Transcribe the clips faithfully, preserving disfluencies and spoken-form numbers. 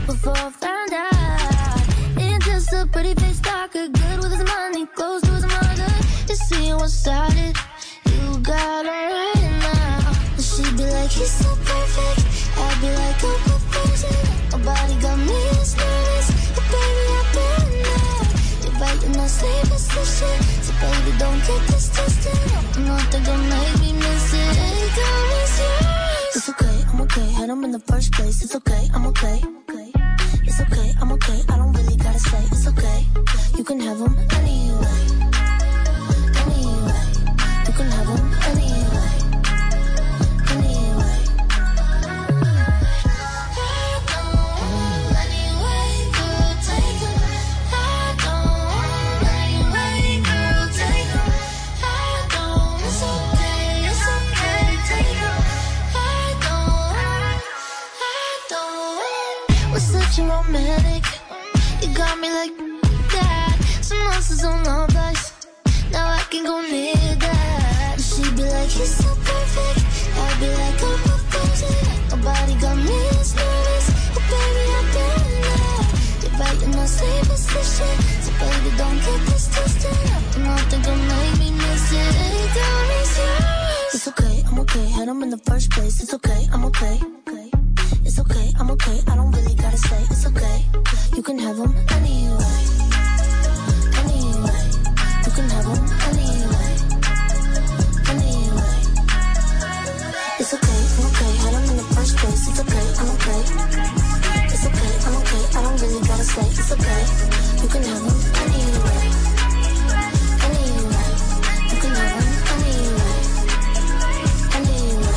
before I found out. Ain't just a pretty face talker, good with his money, close to his mother. You see what's started, you got her right now. And she'd be like, he's so perfect. I'd be like, oh, proposing. Nobody got me as nervous, but baby, I've been there. You're biting my sleep position, so baby, don't get this twisted. Nothing gonna make me miss it. Ain't gonna miss yours. It's okay, I'm okay. Had him in the first place. It's okay, I'm okay. It's okay, I'm okay. I don't really gotta say it's okay. You can have him anyway. Anyway, you can have him anyway. Anyway. Romantic, you got me like that. Some monsters on the place, now I can go near that. She'd be like, he's so perfect. I'd be like, I'm proposing. Nobody got me as nervous, but baby, I've been there. You're biting my sleep position, so baby, don't get this twisted. Nothing gonna make me miss it. Ain't gonna miss yours. It's okay, I'm okay. Had him in the first place. It's okay, I'm okay. It's okay, I'm okay, I don't really gotta say it's okay. You can have him anyway. Anyway, you can have him anyway. Anyway. It's okay, I'm okay, had him in the first place. It's okay, I'm okay. It's okay, I'm okay, I don't really gotta say it's okay. You can have him anyway. Anyway, you can have him anyway. Anyway.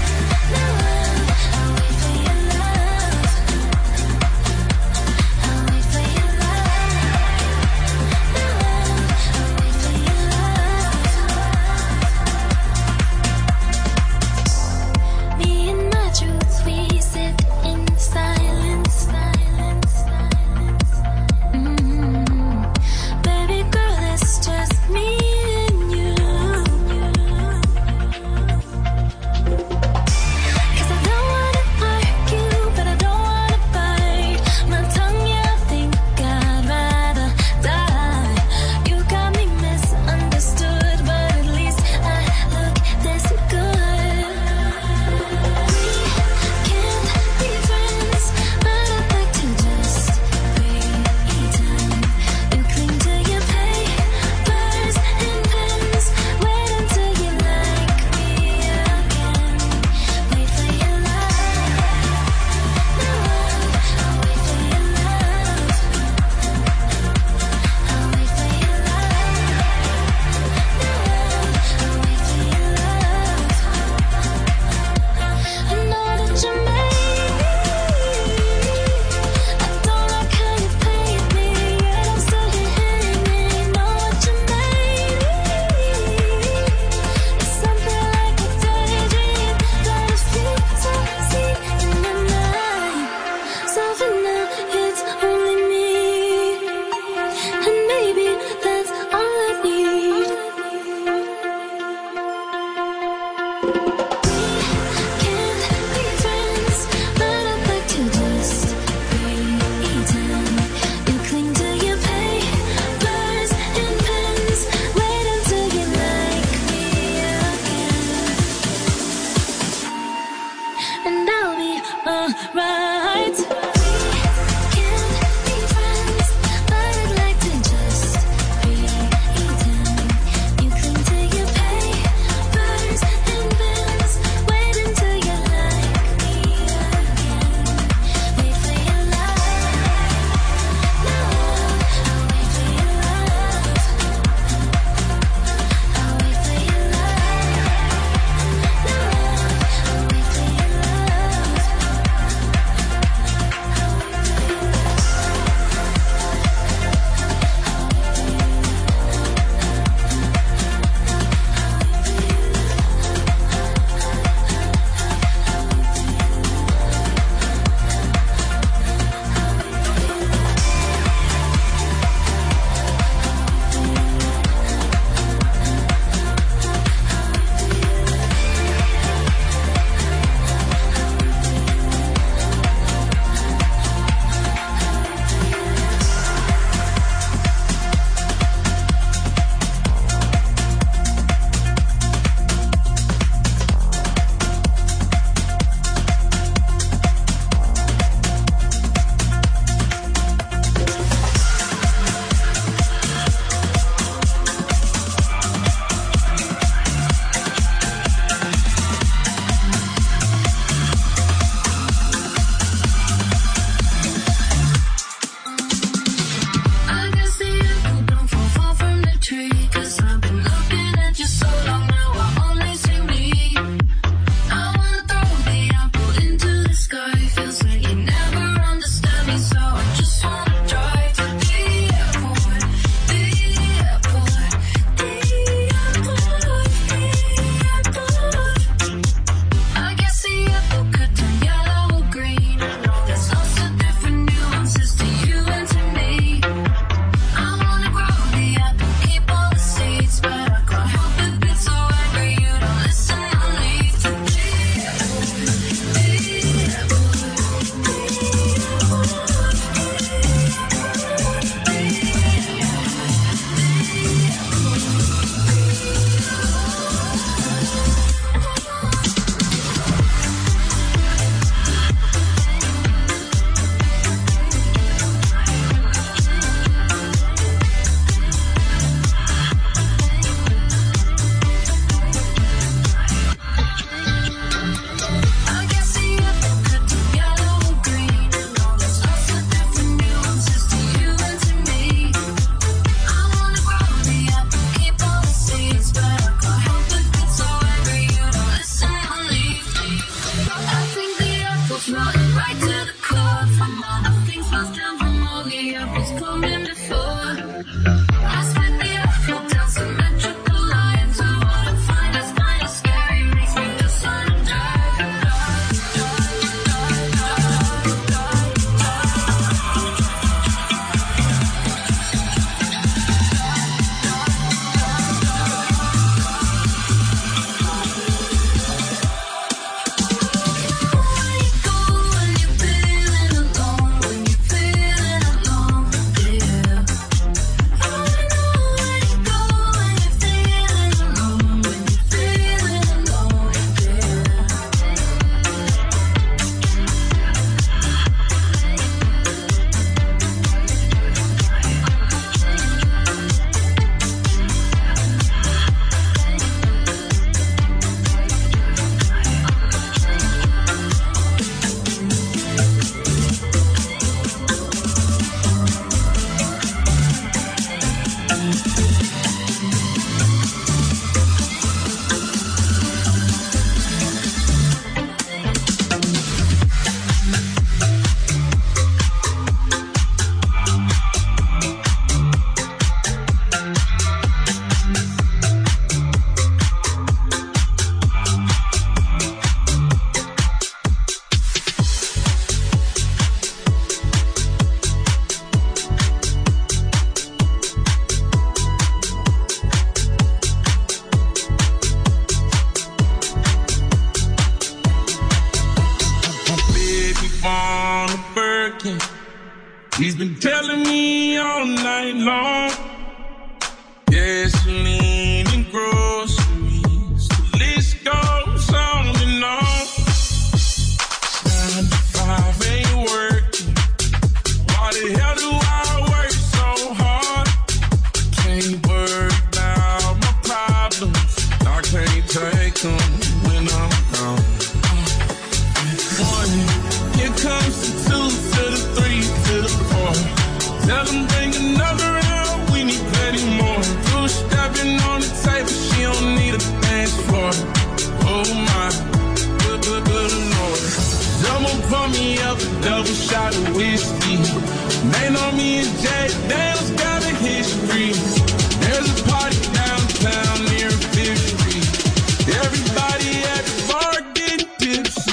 I'll wait for your love. boogie up was coming before. I spit the apple down symmetrical lines. I wanna find us kind of scary, makes me feel so He's been telling me all night long. Gasoline and groceries, the list goes on and on. Nine to five ain't working. Why the hell do I work so hard? Can't worry about my problems. I can't take them when I'm gone. One, here comes the two to the three to the four. Tell them bring another round, we need plenty more. Two stepping on the table, she don't need a dance floor. Oh my, good, good, good Lord. Someone pour me up a double shot of whiskey. They know me and Jay Dale's got a history. There's a party downtown near Fifth Street. Everybody at the bar getting tipsy.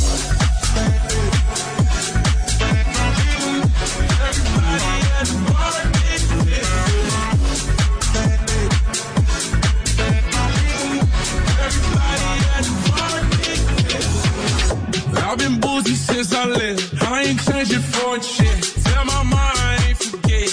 I've been boozy since I left. I ain't changing for a check. Tell my mom I ain't forget.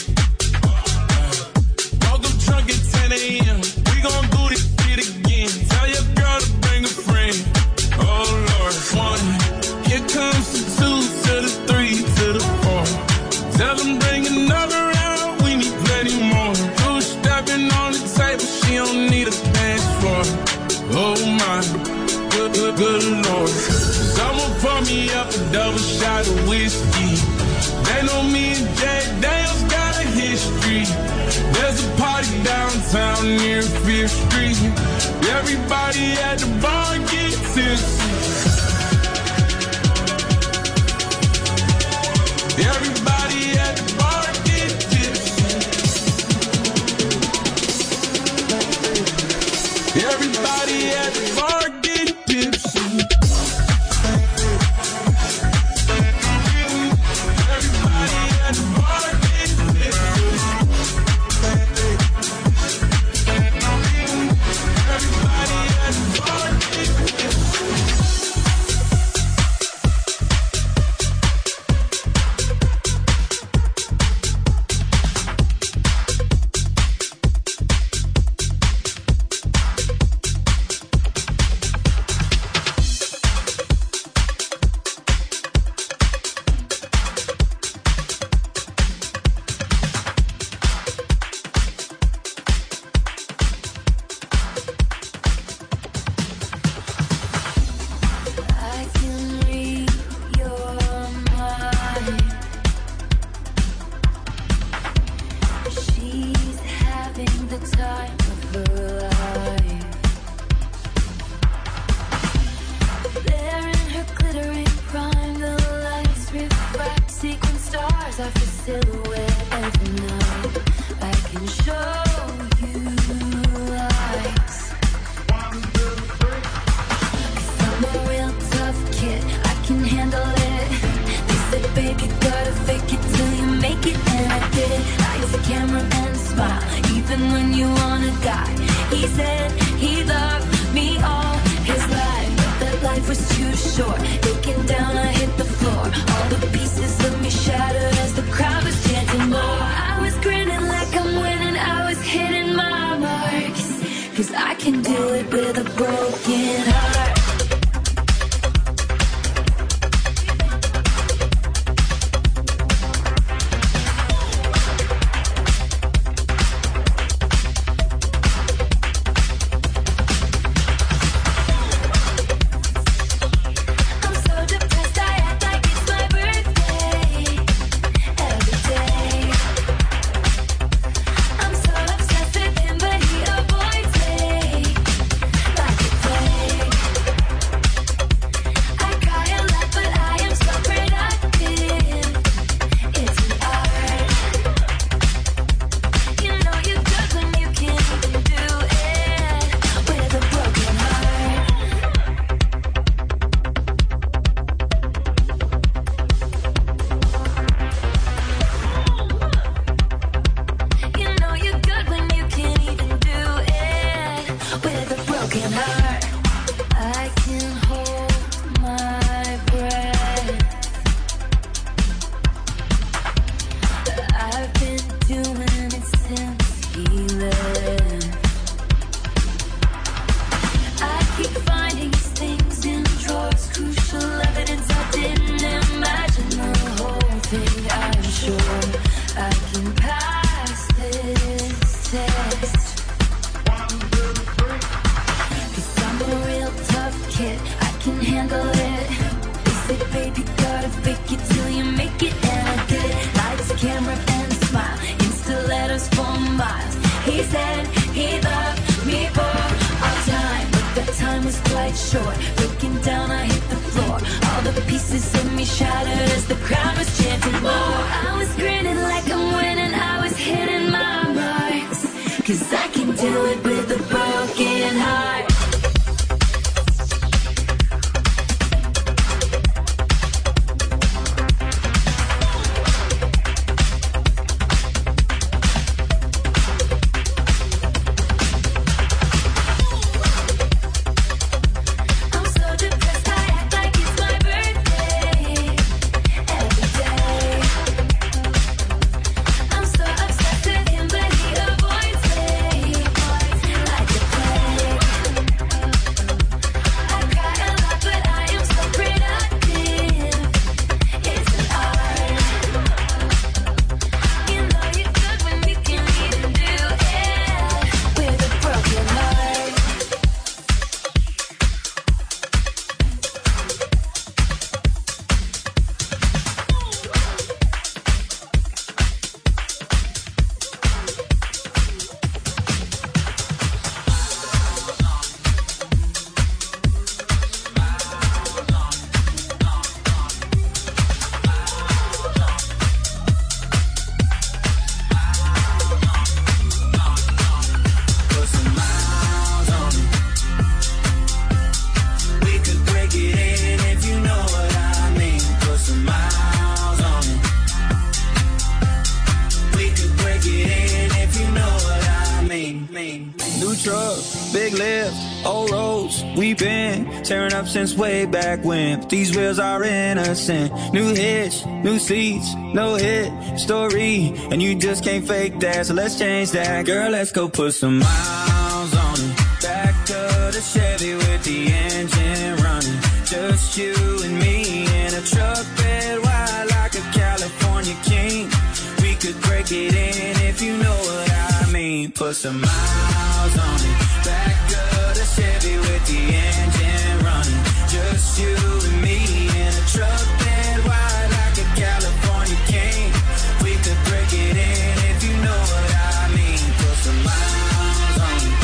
Woke up drunk at ten a.m. We gon' do this shit again. Tell your girl to bring a friend. Oh Lord, one. Here comes the two to the three to the four. Tell them bring another round. We need plenty more. Two stepping on the table. She don't need a dance floor. Oh my, good, good, good Lord. Someone pour me up a double shot of whiskey. They know me and Jay Dale's got a history. There's a party downtown near Fifth Street. Everybody at the bar get tipsy. Everybody at the bar get tipsy. Everybody at the bar get tipsy. wherever now. I can show you lies. Cause I'm a real tough kid, I can handle it. They said, babe, you gotta fake it till you make it, and I did it. Lights, the camera, and smile, even when you wanna die. He said he loved me all his life, but that life was too short. Taken down, I hit the floor. All the pieces of me shattered as the crowd was chanting more. I was grinning like I'm winning, I was hitting my marks. Cause I can do it with a broken heart. Since way back when, but these wheels are innocent. New hits, new seats, no hit story, and you just can't fake that, so let's change that. Girl, let's go put some miles on it. Back to the Chevy with the engine running. Just you and me in a truck bed wide like a California king. We could break it in if you know what I mean. Put some miles on it. Back to the Chevy with the engine running. Just you and me in a truck bed wide like a California king. We could break it in if you know what I mean. Put some miles on it.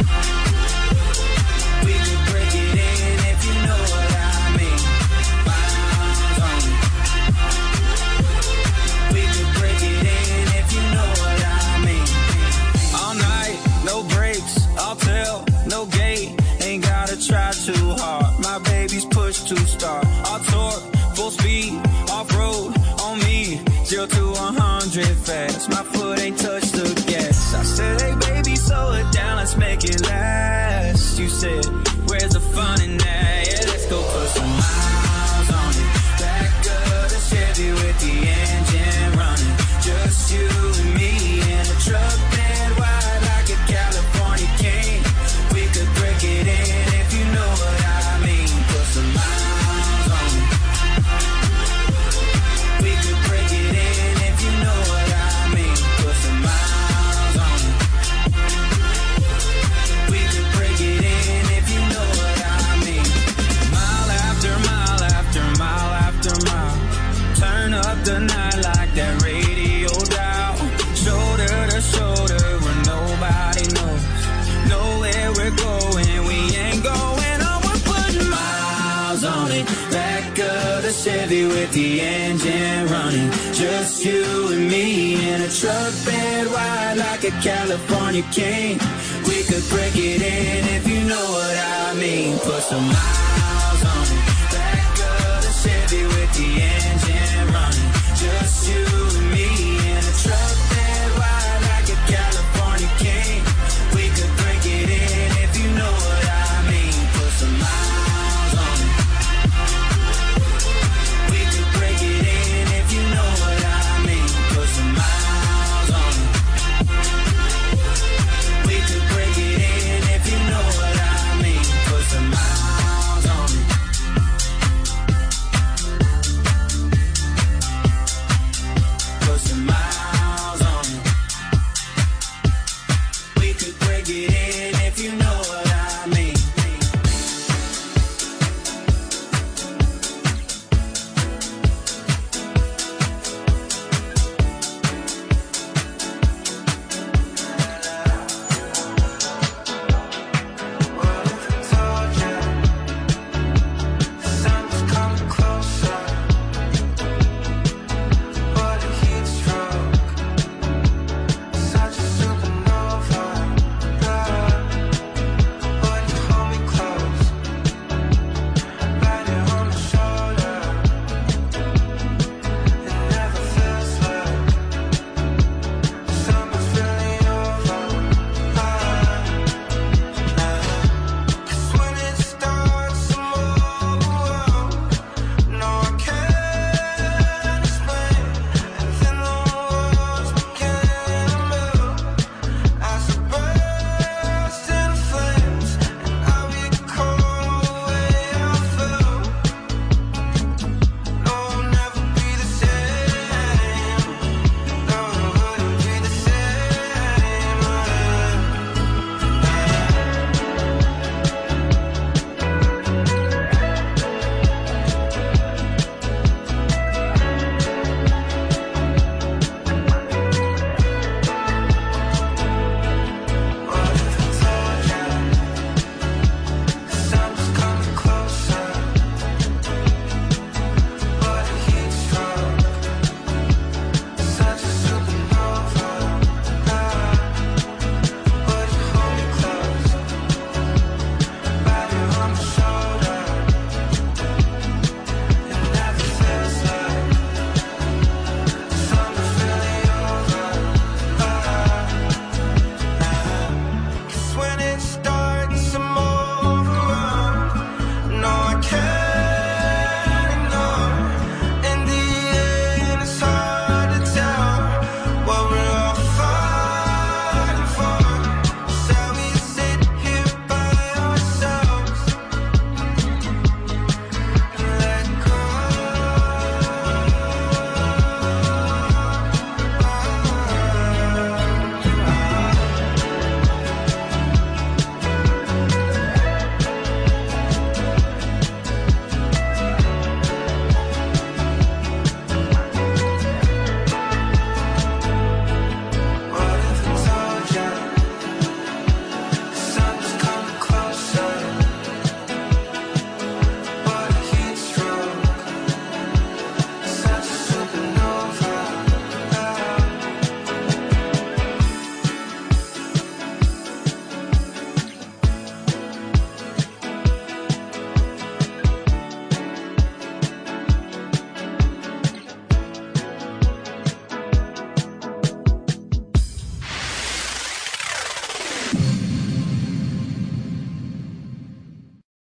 We could break it in if you know what I mean. Miles on it. We could break it fast. My foot ain't touched the gas. I said, hey baby, slow it down, let's make it last. You said, where's the fun in that? Yeah, let's go put some miles on it. Back of the Chevy with the engine running. Just you and me in a truck bed wide like a California king. We could break it in if you know what I mean. Put some miles on it. We could break it in if you know what I mean. Put some miles on it. We could break it in if you know what I mean. Mile after mile after mile after mile. Turn up the night like that radio dial. Shoulder to shoulder where nobody knows. Know where we're going, we ain't going on. We're putting miles on it. Back of the Chevy with the engine running. Just you and me in a truck bed wide like a California king. We could break it in if you know what I mean. Put some miles on it. Back of the Chevy with the engine